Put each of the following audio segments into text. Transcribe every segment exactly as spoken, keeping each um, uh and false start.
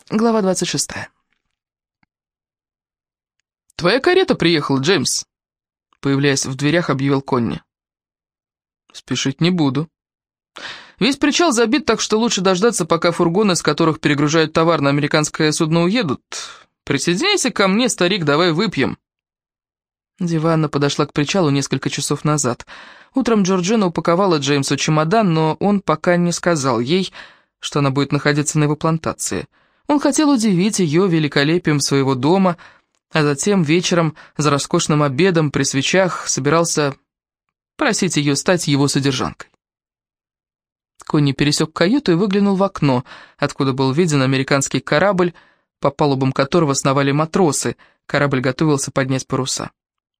Глава двадцать шестая. «Твоя карета приехала, Джеймс!» Появляясь в дверях, объявил Конни. «Спешить не буду. Весь причал забит, так что лучше дождаться, пока фургоны, с которых перегружают товар на американское судно, уедут. Присоединяйся ко мне, старик, давай выпьем». Диванна подошла к причалу несколько часов назад. Утром Джорджина упаковала Джеймсу чемодан, но он пока не сказал ей, что она будет находиться на его плантации. Он хотел удивить ее великолепием своего дома, а затем вечером за роскошным обедом при свечах собирался просить ее стать его содержанкой. Конни пересек каюту и выглянул в окно, откуда был виден американский корабль, по палубам которого сновали матросы. Корабль готовился поднять паруса.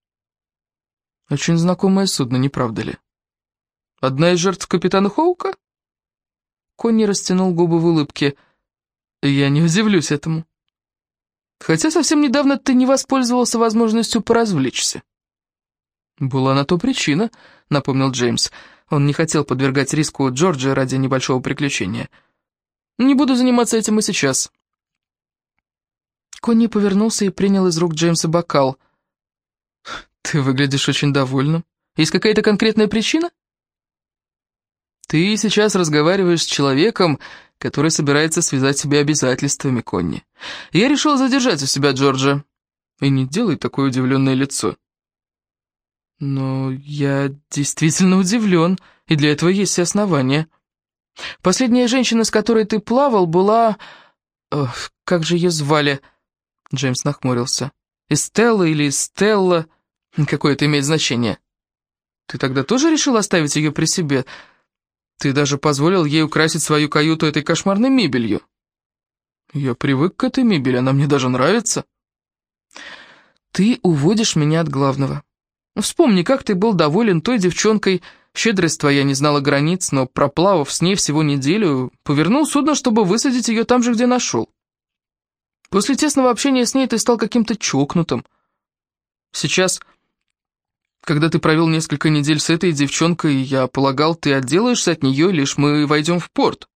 Очень знакомое судно, не правда ли? Одна из жертв капитана Хоука? Конни растянул губы в улыбке. Я не удивлюсь этому. Хотя совсем недавно ты не воспользовался возможностью поразвлечься. Была на то причина, напомнил Джеймс. Он не хотел подвергать риску Джорджа ради небольшого приключения. Не буду заниматься этим и сейчас. Конни повернулся и принял из рук Джеймса бокал. Ты выглядишь очень довольным. Есть какая-то конкретная причина? Ты сейчас разговариваешь с человеком, который собирается связать себя обязательствами, Конни. Я решил задержать у себя Джорджа. И не делай такое удивленное лицо. Но я действительно удивлен, и для этого есть все основания. Последняя женщина, с которой ты плавал, была... Ох, как же ее звали? Джеймс нахмурился. Эстелла или Стелла? Какое это имеет значение? Ты тогда тоже решил оставить ее при себе? Ты даже позволил ей украсить свою каюту этой кошмарной мебелью. Я привык к этой мебели, она мне даже нравится. Ты уводишь меня от главного. Вспомни, как ты был доволен той девчонкой. Щедрость твоя не знала границ, но, проплавав с ней всего неделю, повернул судно, чтобы высадить ее там же, где нашел. После тесного общения с ней ты стал каким-то чокнутым. Сейчас, когда ты провел несколько недель с этой девчонкой, я полагал, ты отделаешься от нее, лишь мы войдем в порт.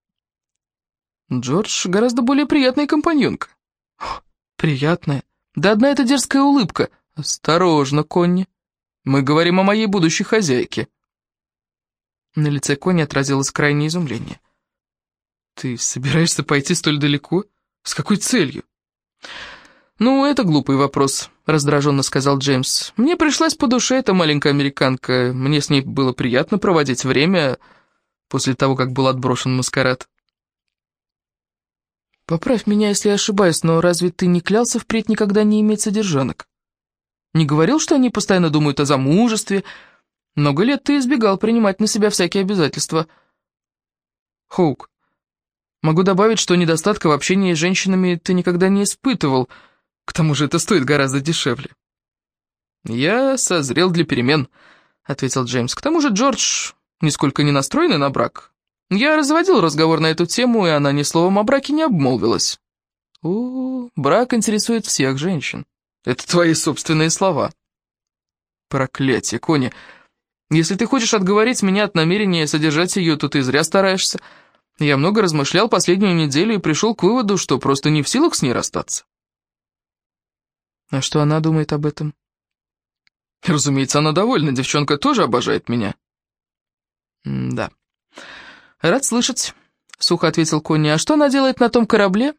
Джордж гораздо более приятная компаньонка. Приятная? Да одна эта дерзкая улыбка. Осторожно, Конни. Мы говорим о моей будущей хозяйке. На лице Конни отразилось крайнее изумление. Ты собираешься пойти столь далеко? С какой целью? «Ну, это глупый вопрос», — раздраженно сказал Джеймс. «Мне пришлась по душе эта маленькая американка. Мне с ней было приятно проводить время после того, как был отброшен маскарад». «Поправь меня, если я ошибаюсь, но разве ты не клялся впредь никогда не иметь содержанок? Не говорил, что они постоянно думают о замужестве? Много лет ты избегал принимать на себя всякие обязательства». «Хоук, могу добавить, что недостатка в общении с женщинами ты никогда не испытывал. К тому же это стоит гораздо дешевле». «Я созрел для перемен», — ответил Джеймс. «К тому же Джордж нисколько не настроена на брак. Я разводил разговор на эту тему, и она ни словом о браке не обмолвилась». «О, брак интересует всех женщин. Это твои собственные слова». «Проклятие, Конни. Если ты хочешь отговорить меня от намерения содержать ее, то ты зря стараешься. Я много размышлял последнюю неделю и пришел к выводу, что просто не в силах с ней расстаться». «А что она думает об этом?» «Разумеется, она довольна, девчонка тоже обожает меня». «Да. Рад слышать», — сухо ответил Конни. «А что она делает на том корабле?»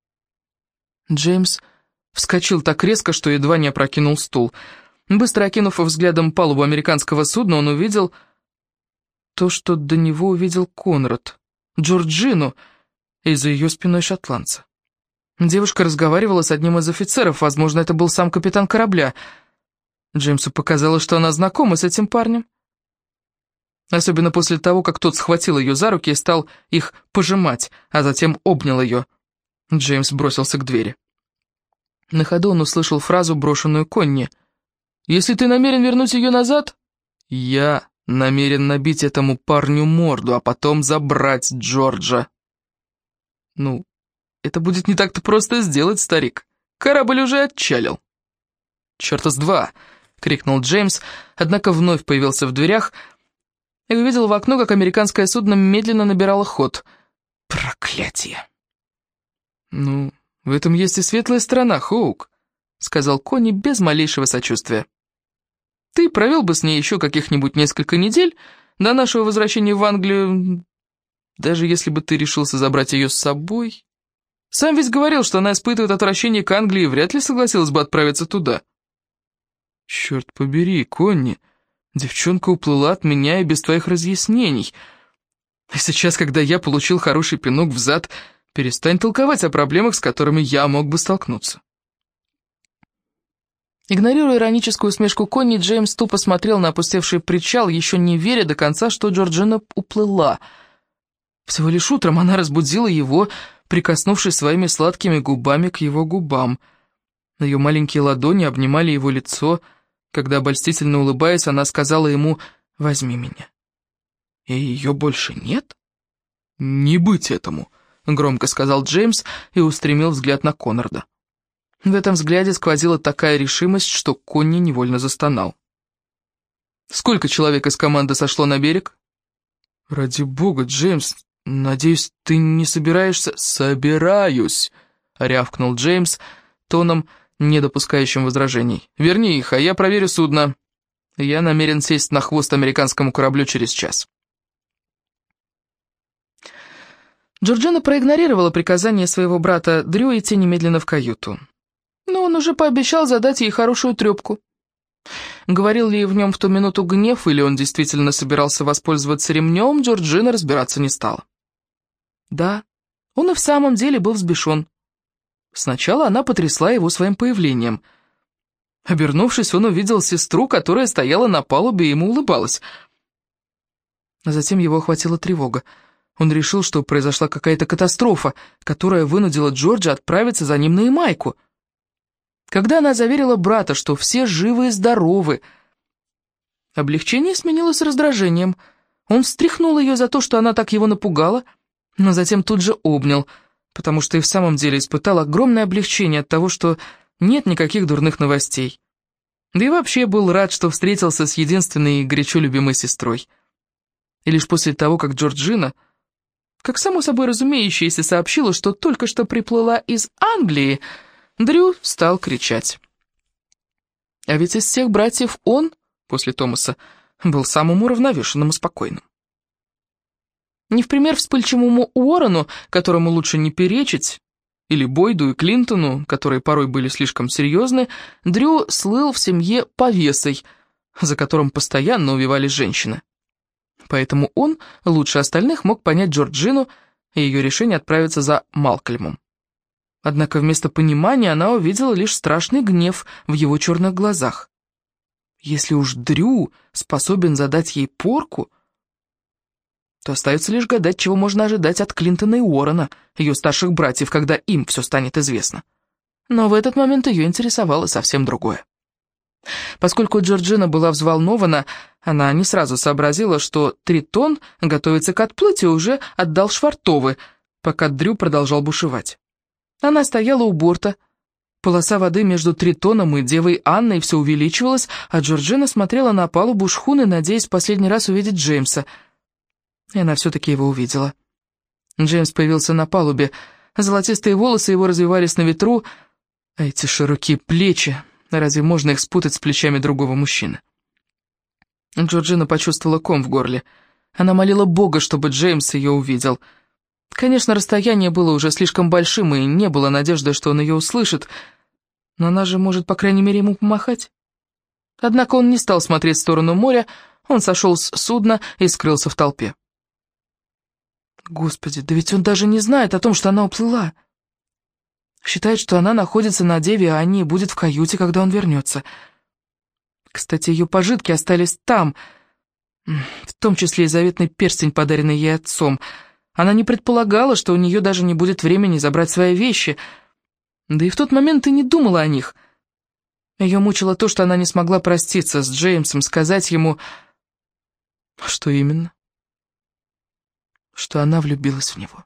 Джеймс вскочил так резко, что едва не опрокинул стул. Быстро окинув взглядом палубу американского судна, он увидел то, что до него увидел Конрад, Джорджину, и за ее спиной шотландца. Девушка разговаривала с одним из офицеров, возможно, это был сам капитан корабля. Джеймсу показалось, что она знакома с этим парнем. Особенно после того, как тот схватил ее за руки и стал их пожимать, а затем обнял ее. Джеймс бросился к двери. На ходу он услышал фразу, брошенную Конни. «Если ты намерен вернуть ее назад, я намерен набить этому парню морду, а потом забрать Джорджа». «Ну, это будет не так-то просто сделать, старик. Корабль уже отчалил». «Чёрта с два!» — крикнул Джеймс, однако вновь появился в дверях и увидел в окно, как американское судно медленно набирало ход. «Проклятие!» «Ну, в этом есть и светлая сторона, Хоук», — сказал Конни без малейшего сочувствия. «Ты провел бы с ней еще каких-нибудь несколько недель до нашего возвращения в Англию, даже если бы ты решился забрать ее с собой. Сам ведь говорил, что она испытывает отвращение к Англии и вряд ли согласилась бы отправиться туда». «Черт побери, Конни, девчонка уплыла от меня и без твоих разъяснений. И сейчас, когда я получил хороший пинок в зад, перестань толковать о проблемах, с которыми я мог бы столкнуться». Игнорируя ироническую усмешку Конни, Джеймс тупо смотрел на опустевший причал, еще не веря до конца, что Джорджина уплыла. Всего лишь утром она разбудила его, прикоснувшись своими сладкими губами к его губам. Ее маленькие ладони обнимали его лицо. Когда, обольстительно улыбаясь, она сказала ему «возьми меня». «И ее больше нет?» «Не быть этому», — громко сказал Джеймс и устремил взгляд на Коннорда. В этом взгляде сквозила такая решимость, что Конни невольно застонал. «Сколько человек из команды сошло на берег?» «Ради бога, Джеймс, надеюсь, ты не собираешься...» «Собираюсь», — рявкнул Джеймс тоном, не допускающим возражений. «Верни их, а я проверю судно. Я намерен сесть на хвост американскому кораблю через час». Джорджина проигнорировала приказание своего брата Дрю идти немедленно в каюту. Но он уже пообещал задать ей хорошую трепку. Говорил ли в нем в ту минуту гнев, или он действительно собирался воспользоваться ремнем, Джорджина разбираться не стала. Да, он и в самом деле был взбешен. Сначала она потрясла его своим появлением. Обернувшись, он увидел сестру, которая стояла на палубе и ему улыбалась. А затем его охватила тревога. Он решил, что произошла какая-то катастрофа, которая вынудила Джорджа отправиться за ним на Ямайку. Когда она заверила брата, что все живы и здоровы, облегчение сменилось раздражением. Он встряхнул ее за то, что она так его напугала, но затем тут же обнял, потому что и в самом деле испытал огромное облегчение от того, что нет никаких дурных новостей. Да и вообще был рад, что встретился с единственной и горячо любимой сестрой. И лишь после того, как Джорджина, как само собой разумеющееся, сообщила, что только что приплыла из Англии, Дрю стал кричать. А ведь из всех братьев он, после Томаса, был самым уравновешенным и спокойным. Не в пример вспыльчивому Уоррену, которому лучше не перечить, или Бойду и Клинтону, которые порой были слишком серьезны, Дрю слыл в семье повесой, за которым постоянно увивались женщины. Поэтому он лучше остальных мог понять Джорджину и ее решение отправиться за Малкольмом. Однако вместо понимания она увидела лишь страшный гнев в его черных глазах. Если уж Дрю способен задать ей порку, то остается лишь гадать, чего можно ожидать от Клинтона и Уоррена, ее старших братьев, когда им все станет известно. Но в этот момент ее интересовало совсем другое. Поскольку Джорджина была взволнована, она не сразу сообразила, что Тритон готовится к отплытию и уже отдал швартовы, пока Дрю продолжал бушевать. Она стояла у борта, полоса воды между Тритоном и Девой Анной все увеличивалась, а Джорджина смотрела на палубу шхуны, надеясь в последний раз увидеть Джеймса. И она все-таки его увидела. Джеймс появился на палубе, золотистые волосы его развивались на ветру, а эти широкие плечи, разве можно их спутать с плечами другого мужчины? Джорджина почувствовала ком в горле. Она молила Бога, чтобы Джеймс ее увидел. Конечно, расстояние было уже слишком большим, и не было надежды, что он ее услышит, но она же может, по крайней мере, ему помахать. Однако он не стал смотреть в сторону моря, он сошел с судна и скрылся в толпе. Господи, да ведь он даже не знает о том, что она уплыла. Считает, что она находится на Деве, а не будет в каюте, когда он вернется. Кстати, ее пожитки остались там, в том числе и заветный перстень, подаренный ей отцом. Она не предполагала, что у нее даже не будет времени забрать свои вещи, да и в тот момент и не думала о них. Ее мучило то, что она не смогла проститься с Джеймсом, сказать ему... Что именно? Что она влюбилась в него.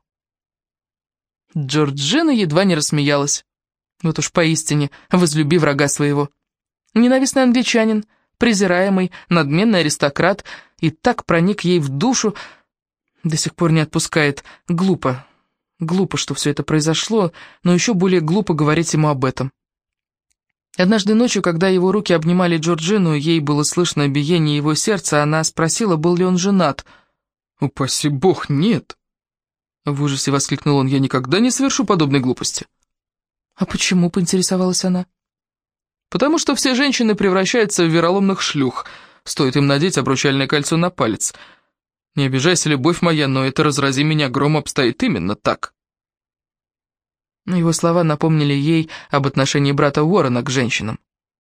Джорджина едва не рассмеялась. Вот уж поистине, возлюби врага своего. Ненавистный англичанин, презираемый, надменный аристократ, и так проник ей в душу, до сих пор не отпускает. Глупо. Глупо, что все это произошло, но еще более глупо говорить ему об этом. Однажды ночью, когда его руки обнимали Джорджину, ей было слышно биение его сердца, она спросила, был ли он женат. «Упаси бог, нет!» В ужасе воскликнул он, «я никогда не совершу подобной глупости». «А почему?» — поинтересовалась она. «Потому что все женщины превращаются в вероломных шлюх, стоит им надеть обручальное кольцо на палец. Не обижайся, любовь моя, но это, разрази меня, гром, обстоит именно так». Его слова напомнили ей об отношении брата Уоррена к женщинам.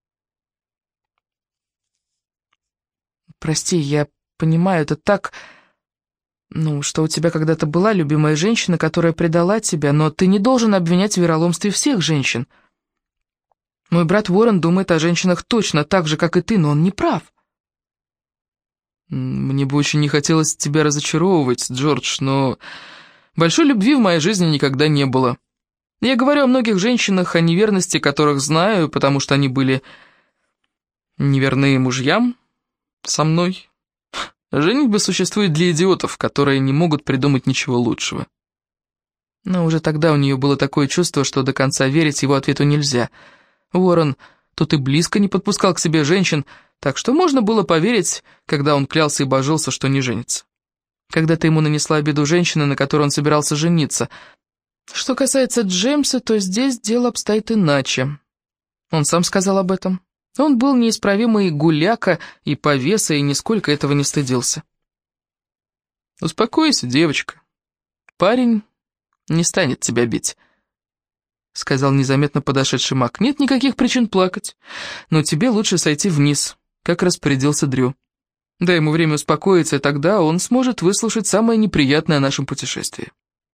«Прости, я понимаю, это так, ну, что у тебя когда-то была любимая женщина, которая предала тебя, но ты не должен обвинять в вероломстве всех женщин. Мой брат Уоррен думает о женщинах точно так же, как и ты, но он не прав». «Мне бы очень не хотелось тебя разочаровывать, Джордж, но большой любви в моей жизни никогда не было. Я говорю о многих женщинах, о неверности которых знаю, потому что они были неверны мужьям со мной. Женитьба существует для идиотов, которые не могут придумать ничего лучшего». Но уже тогда у нее было такое чувство, что до конца верить его ответу нельзя. Уоррен тут и близко не подпускал к себе женщин, так что можно было поверить, когда он клялся и божился, что не женится. Когда-то ему нанесла обиду женщина, на которой он собирался жениться. Что касается Джеймса, то здесь дело обстоит иначе. Он сам сказал об этом. Он был неисправимый гуляка и повеса, и нисколько этого не стыдился. «Успокойся, девочка. Парень не станет тебя бить», — сказал незаметно подошедший Мак. «Нет никаких причин плакать, но тебе лучше сойти вниз, как распорядился Дрю. Дай ему время успокоиться, и тогда он сможет выслушать самое неприятное о нашем путешествии».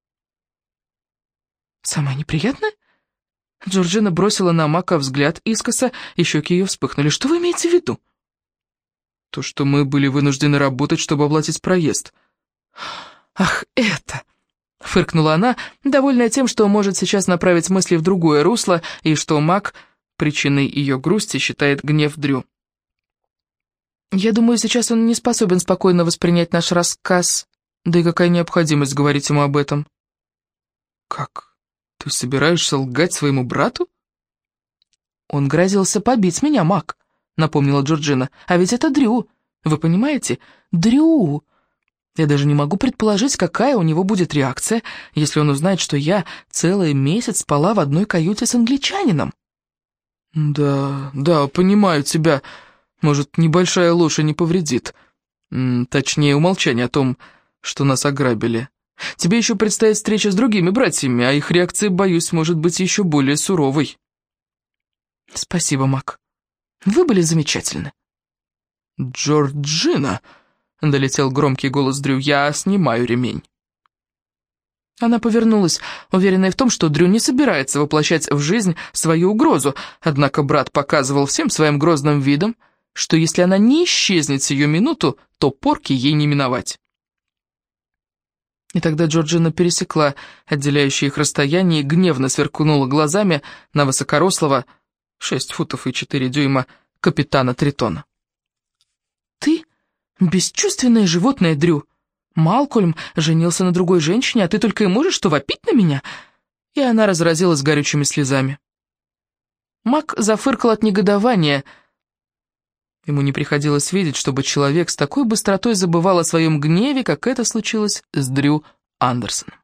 «Самое неприятное?» Джорджина бросила на Мака взгляд искоса, и щеки ее вспыхнули. «Что вы имеете в виду?» «То, что мы были вынуждены работать, чтобы оплатить проезд». «Ах, это!» — фыркнула она, довольная тем, что может сейчас направить мысли в другое русло, и что Мак причиной ее грусти считает гнев Дрю. «Я думаю, сейчас он не способен спокойно воспринять наш рассказ, да и какая необходимость говорить ему об этом». «Как? Ты собираешься лгать своему брату?» «Он грозился побить меня, Мак», — напомнила Джорджина. «А ведь это Дрю, вы понимаете? Дрю! Я даже не могу предположить, какая у него будет реакция, если он узнает, что я целый месяц спала в одной каюте с англичанином». «Да, да, понимаю тебя. Может, небольшая ложь и не повредит. Точнее, умолчание о том, что нас ограбили. Тебе еще предстоит встреча с другими братьями, а их реакция, боюсь, может быть еще более суровой». «Спасибо, Мак. Вы были замечательны». «Джорджина!» — долетел громкий голос Дрю. «Я снимаю ремень». Она повернулась, уверенная в том, что Дрю не собирается воплощать в жизнь свою угрозу, однако брат показывал всем своим грозным видом, что если она не исчезнет сию минуту, то порки ей не миновать. И тогда Джорджина пересекла отделяющее их расстояние и гневно сверкнула глазами на высокорослого, шесть футов и четыре дюйма, капитана Тритона. «Ты бесчувственное животное, Дрю. Малкольм женился на другой женщине, а ты только и можешь что вопить на меня?» И она разразилась горючими слезами. Мак зафыркал от негодования. Ему не приходилось видеть, чтобы человек с такой быстротой забывал о своем гневе, как это случилось с Дрю Андерсоном.